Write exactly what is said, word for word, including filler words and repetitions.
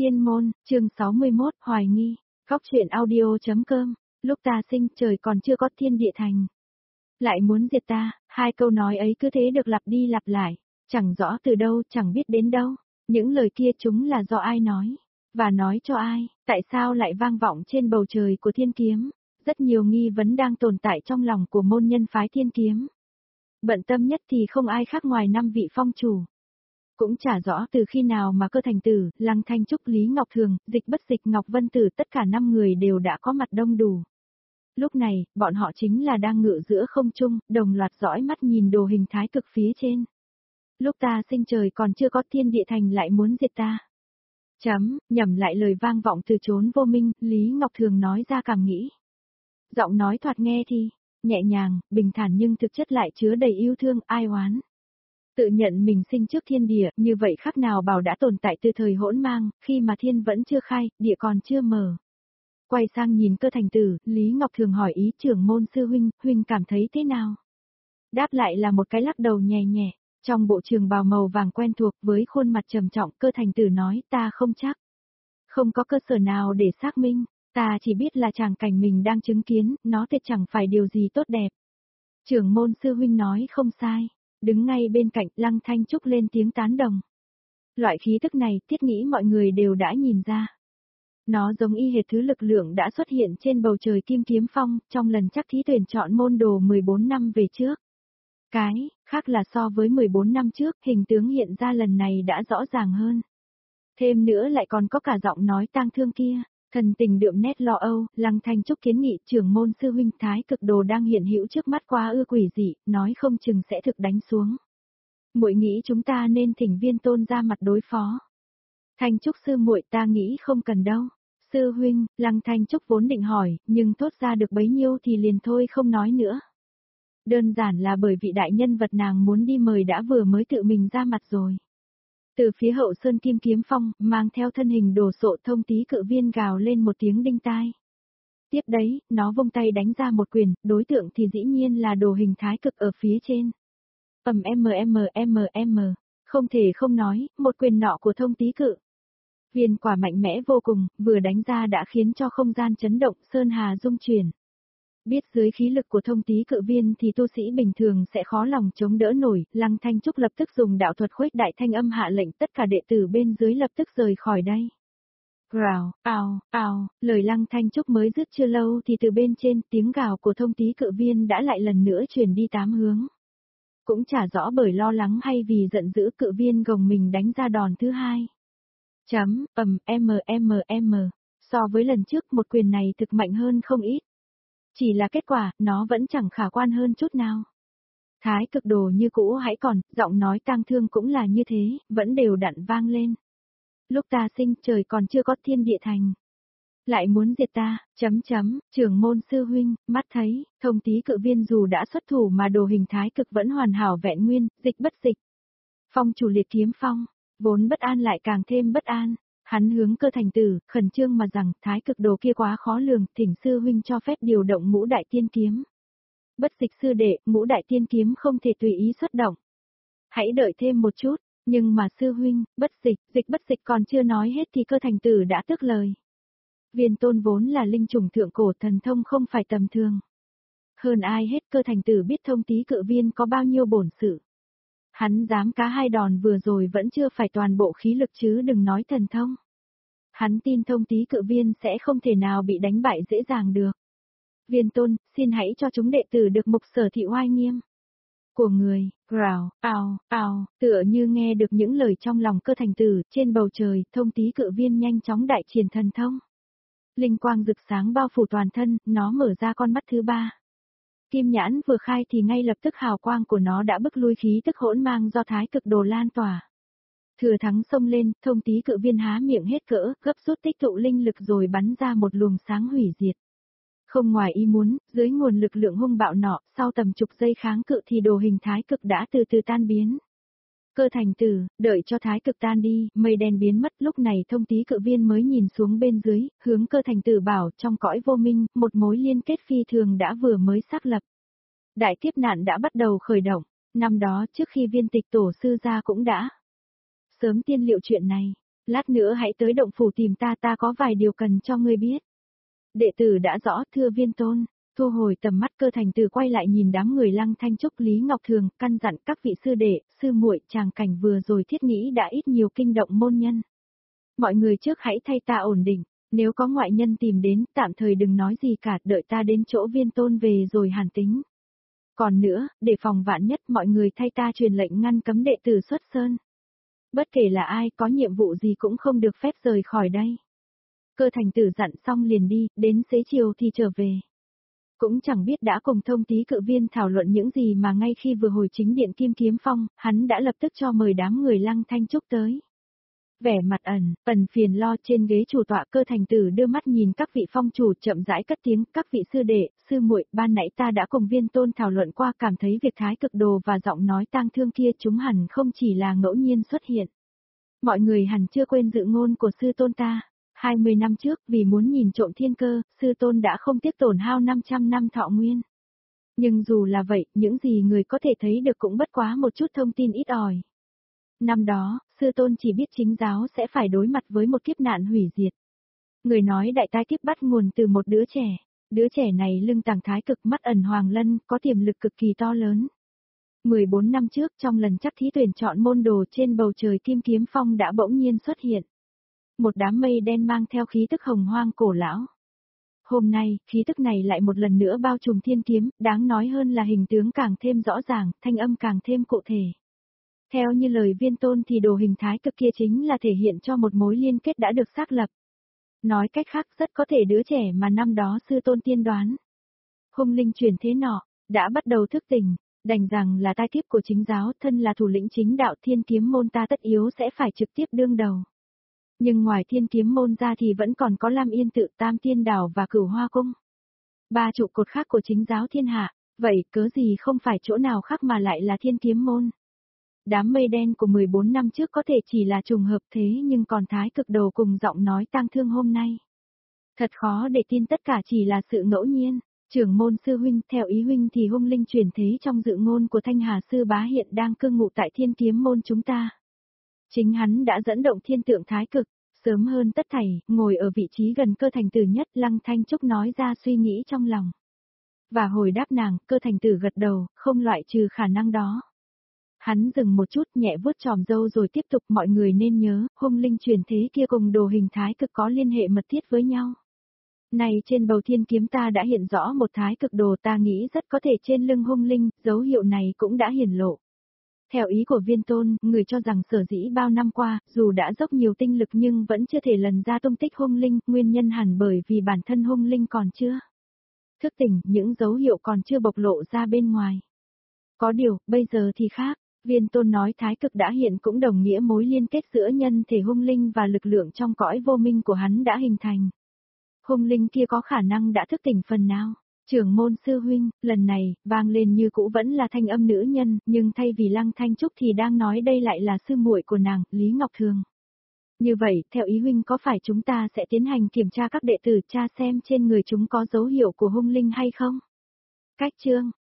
Tiên môn, chương sáu mươi mốt, hoài nghi, góc truyện audio.com, lúc ta sinh trời còn chưa có thiên địa thành. Lại muốn diệt ta, hai câu nói ấy cứ thế được lặp đi lặp lại, chẳng rõ từ đâu, chẳng biết đến đâu. Những lời kia chúng là do ai nói, và nói cho ai, tại sao lại vang vọng trên bầu trời của thiên kiếm. Rất nhiều nghi vấn đang tồn tại trong lòng của môn nhân phái thiên kiếm. Bận tâm nhất thì không ai khác ngoài năm vị phong chủ. Cũng chả rõ từ khi nào mà Cơ Thành Tử, Lăng Thanh Trúc, Lý Ngọc Thường, Dịch Bất Dịch, Ngọc Vân Tử tất cả năm người đều đã có mặt đông đủ. Lúc này, bọn họ chính là đang ngự giữa không trung, đồng loạt dõi mắt nhìn đồ hình thái cực phía trên. Lúc ta sinh trời còn chưa có thiên địa thành lại muốn diệt ta. Chấm, nhầm lại lời vang vọng từ chốn vô minh, Lý Ngọc Thường nói ra càng nghĩ. Giọng nói thoạt nghe thì, nhẹ nhàng, bình thản nhưng thực chất lại chứa đầy yêu thương, ai oán. Tự nhận mình sinh trước thiên địa, như vậy khác nào bảo đã tồn tại từ thời hỗn mang, khi mà thiên vẫn chưa khai, địa còn chưa mở. Quay sang nhìn Cơ Thành Tử, Lý Ngọc Thường hỏi ý trưởng môn sư huynh, huynh cảm thấy thế nào? Đáp lại là một cái lắc đầu nhẹ nhẹ, trong bộ trường bào màu vàng quen thuộc với khuôn mặt trầm trọng, Cơ Thành Tử nói ta không chắc. Không có cơ sở nào để xác minh, ta chỉ biết là tràng cảnh mình đang chứng kiến, nó tuyệt chẳng phải điều gì tốt đẹp. Trưởng môn sư huynh nói không sai. Đứng ngay bên cạnh, Lăng Thanh Trúc lên tiếng tán đồng. Loại khí tức này, thiết nghĩ mọi người đều đã nhìn ra. Nó giống y hệt thứ lực lượng đã xuất hiện trên bầu trời Kim Kiếm Phong, trong lần chắc thí tuyển chọn môn đồ mười bốn năm về trước. Cái, khác là so với mười bốn năm trước, hình tướng hiện ra lần này đã rõ ràng hơn. Thêm nữa lại còn có cả giọng nói tang thương kia. Thần tình đượm nét lo âu, Lăng Thanh Trúc kiến nghị trưởng môn sư huynh thái cực đồ đang hiện hữu trước mắt quá ư quỷ dị, nói không chừng sẽ thực đánh xuống. Muội nghĩ chúng ta nên thỉnh Viên Tôn ra mặt đối phó. Thanh Trúc sư muội ta nghĩ không cần đâu. Sư huynh, Lăng Thanh Trúc vốn định hỏi, nhưng thốt ra được bấy nhiêu thì liền thôi không nói nữa. Đơn giản là bởi vị đại nhân vật nàng muốn đi mời đã vừa mới tự mình ra mặt rồi. Từ phía hậu sơn Kim Kiếm Phong, mang theo thân hình đồ sộ Thông Tý Cự Viên gào lên một tiếng đinh tai. Tiếp đấy, nó vung tay đánh ra một quyền, đối tượng thì dĩ nhiên là đồ hình thái cực ở phía trên. Ầm mmmmm, không thể không nói, một quyền nọ của Thông Tý Cự Viên quả mạnh mẽ vô cùng, vừa đánh ra đã khiến cho không gian chấn động, sơn hà rung chuyển. Biết dưới khí lực của Thông Tý Cự Viên thì tu sĩ bình thường sẽ khó lòng chống đỡ nổi, Lăng Thanh Trúc lập tức dùng đạo thuật khuếch đại thanh âm hạ lệnh tất cả đệ tử bên dưới lập tức rời khỏi đây. Gào, ào, ào, lời Lăng Thanh Trúc mới dứt chưa lâu thì từ bên trên tiếng gào của Thông Tý Cự Viên đã lại lần nữa truyền đi tám hướng. Cũng chả rõ bởi lo lắng hay vì giận dữ Cự Viên gồng mình đánh ra đòn thứ hai. Chấm, ầm, mmmm, so với lần trước một quyền này thực mạnh hơn không ít. Chỉ là kết quả, nó vẫn chẳng khả quan hơn chút nào. Thái cực đồ như cũ hãy còn, giọng nói tang thương cũng là như thế, vẫn đều đặn vang lên. Lúc ta sinh trời còn chưa có thiên địa thành. Lại muốn diệt ta, chấm chấm, trưởng môn sư huynh, mắt thấy, Thông Tý Cự Viên dù đã xuất thủ mà đồ hình thái cực vẫn hoàn hảo vẹn nguyên, Dịch Bất Dịch. Phong chủ Liệt Kiếm Phong, vốn bất an lại càng thêm bất an. Hắn hướng Cơ Thành Tử, khẩn trương mà rằng, thái cực đồ kia quá khó lường, thỉnh sư huynh cho phép điều động Ngũ Đại Tiên Kiếm. Bất Dịch sư đệ, Ngũ Đại Tiên Kiếm không thể tùy ý xuất động. Hãy đợi thêm một chút, nhưng mà sư huynh, Bất Dịch, Dịch Bất Dịch còn chưa nói hết thì Cơ Thành Tử đã tước lời. Viên Tôn vốn là linh chủng thượng cổ, thần thông không phải tầm thường. Hơn ai hết Cơ Thành Tử biết Thông Tý Cự Viên có bao nhiêu bổn sự. Hắn dám cá hai đòn vừa rồi vẫn chưa phải toàn bộ khí lực chứ đừng nói thần thông. Hắn tin Thông Tý Cự Viên sẽ không thể nào bị đánh bại dễ dàng được. Viên Tôn, xin hãy cho chúng đệ tử được mục sở thị oai nghiêm. Của người, rào, ào, ào, tựa như nghe được những lời trong lòng Cơ Thành Tử, trên bầu trời, Thông Tý Cự Viên nhanh chóng đại triển thần thông. Linh quang rực sáng bao phủ toàn thân, nó mở ra con mắt thứ ba. Kim nhãn vừa khai thì ngay lập tức hào quang của nó đã bức lui khí tức hỗn mang do thái cực đồ lan tỏa. Thừa thắng xông lên, Thông Tý Cự Viên há miệng hết cỡ, gấp rút tích tụ linh lực rồi bắn ra một luồng sáng hủy diệt. Không ngoài ý muốn, dưới nguồn lực lượng hung bạo nọ, sau tầm chục giây kháng cự thì đồ hình thái cực đã từ từ tan biến. Cơ Thành Tử, đợi cho thái cực tan đi, mây đen biến mất, lúc này Thông Tý Cự Viên mới nhìn xuống bên dưới, hướng Cơ Thành Tử bảo trong cõi vô minh, một mối liên kết phi thường đã vừa mới xác lập. Đại kiếp nạn đã bắt đầu khởi động, năm đó trước khi Viên Tịch tổ sư ra cũng đã sớm tiên liệu chuyện này. Lát nữa hãy tới động phủ tìm ta, ta có vài điều cần cho ngươi biết. Đệ tử đã rõ, thưa Viên Tôn. Thu hồi tầm mắt, Cơ Thành Tử quay lại nhìn đám người Lăng Thanh Trúc, Lý Ngọc Thường, căn dặn các vị sư đệ, sư muội, tràng cảnh vừa rồi thiết nghĩ đã ít nhiều kinh động môn nhân. Mọi người trước hãy thay ta ổn định, nếu có ngoại nhân tìm đến, tạm thời đừng nói gì cả, đợi ta đến chỗ Viên Tôn về rồi hàn tính. Còn nữa, để phòng vạn nhất, mọi người thay ta truyền lệnh ngăn cấm đệ tử xuất sơn. Bất kể là ai, có nhiệm vụ gì cũng không được phép rời khỏi đây. Cơ Thành Tử dặn xong liền đi, đến xế chiều thì trở về. Cũng chẳng biết đã cùng Thông Tý Cự Viên thảo luận những gì mà ngay khi vừa hồi chính điện Kim Kiếm Phong, hắn đã lập tức cho mời đám người Lăng Thanh Trúc tới. Vẻ mặt ẩn, ẩn phiền lo trên ghế chủ tọa, Cơ Thành Tử đưa mắt nhìn các vị phong chủ, chậm rãi cất tiếng, các vị sư đệ, sư muội, ban nãy ta đã cùng Viên Tôn thảo luận qua, cảm thấy việc thái cực đồ và giọng nói tang thương kia chúng hẳn không chỉ là ngẫu nhiên xuất hiện. Mọi người hẳn chưa quên dự ngôn của sư tôn ta. hai mươi năm trước, vì muốn nhìn trộm thiên cơ, sư tôn đã không tiếc tổn hao năm trăm năm thọ nguyên. Nhưng dù là vậy, những gì người có thể thấy được cũng bất quá một chút thông tin ít ỏi. Năm đó, sư tôn chỉ biết chính giáo sẽ phải đối mặt với một kiếp nạn hủy diệt. Người nói đại tai kiếp bắt nguồn từ một đứa trẻ. Đứa trẻ này lưng tàng thái cực, mắt ẩn hoàng lân, có tiềm lực cực kỳ to lớn. mười bốn năm trước, trong lần chắc thí tuyển chọn môn đồ, trên bầu trời Kim Kiếm Phong đã bỗng nhiên xuất hiện một đám mây đen mang theo khí tức hồng hoang cổ lão. Hôm nay, khí tức này lại một lần nữa bao trùm thiên kiếm, đáng nói hơn là hình tướng càng thêm rõ ràng, thanh âm càng thêm cụ thể. Theo như lời Viên Tôn thì đồ hình thái cực kia chính là thể hiện cho một mối liên kết đã được xác lập. Nói cách khác, rất có thể đứa trẻ mà năm đó sư tôn tiên đoán. Hung linh truyền thế nọ, đã bắt đầu thức tỉnh, đành rằng là tai kiếp của chính giáo, thân là thủ lĩnh chính đạo Thiên Kiếm môn ta tất yếu sẽ phải trực tiếp đương đầu. Nhưng ngoài Thiên Kiếm môn ra thì vẫn còn có Lam Yên tự, Tam Tiên đảo và Cửu Hoa cung. Ba trụ cột khác của chính giáo thiên hạ, vậy cớ gì không phải chỗ nào khác mà lại là Thiên Kiếm môn. Đám mây đen của mười bốn năm trước có thể chỉ là trùng hợp, thế nhưng còn thái cực đồ cùng giọng nói tang thương hôm nay. Thật khó để tin tất cả chỉ là sự ngẫu nhiên. Trưởng môn sư huynh, theo ý huynh thì hung linh chuyển thế trong dự ngôn của Thanh Hà sư bá hiện đang cư ngụ tại Thiên Kiếm môn chúng ta. Chính hắn đã dẫn động thiên tượng thái cực, sớm hơn tất thảy, ngồi ở vị trí gần Cơ Thành Tử nhất, Lăng Thanh Trúc nói ra suy nghĩ trong lòng. Và hồi đáp nàng, Cơ Thành Tử gật đầu, không loại trừ khả năng đó. Hắn dừng một chút, nhẹ vuốt tròm râu rồi tiếp tục, mọi người nên nhớ, hung linh chuyển thế kia cùng đồ hình thái cực có liên hệ mật thiết với nhau. Này trên bầu thiên kiếm ta đã hiện rõ một thái cực đồ, ta nghĩ rất có thể trên lưng hung linh, dấu hiệu này cũng đã hiển lộ. Theo ý của Viên Tôn, người cho rằng sở dĩ bao năm qua, dù đã dốc nhiều tinh lực nhưng vẫn chưa thể lần ra tung tích hung linh, nguyên nhân hẳn bởi vì bản thân hung linh còn chưa thức tỉnh, những dấu hiệu còn chưa bộc lộ ra bên ngoài. Có điều, bây giờ thì khác, Viên Tôn nói thái cực đã hiện cũng đồng nghĩa mối liên kết giữa nhân thể hung linh và lực lượng trong cõi vô minh của hắn đã hình thành. Hung linh kia có khả năng đã thức tỉnh phần nào? Trưởng môn sư huynh, lần này, vang lên như cũ vẫn là thanh âm nữ nhân, nhưng thay vì Lăng Thanh Trúc thì đang nói đây lại là sư muội của nàng, Lý Ngọc Thường. Như vậy, theo ý huynh có phải chúng ta sẽ tiến hành kiểm tra các đệ tử tra xem trên người chúng có dấu hiệu của hung linh hay không? Cách chương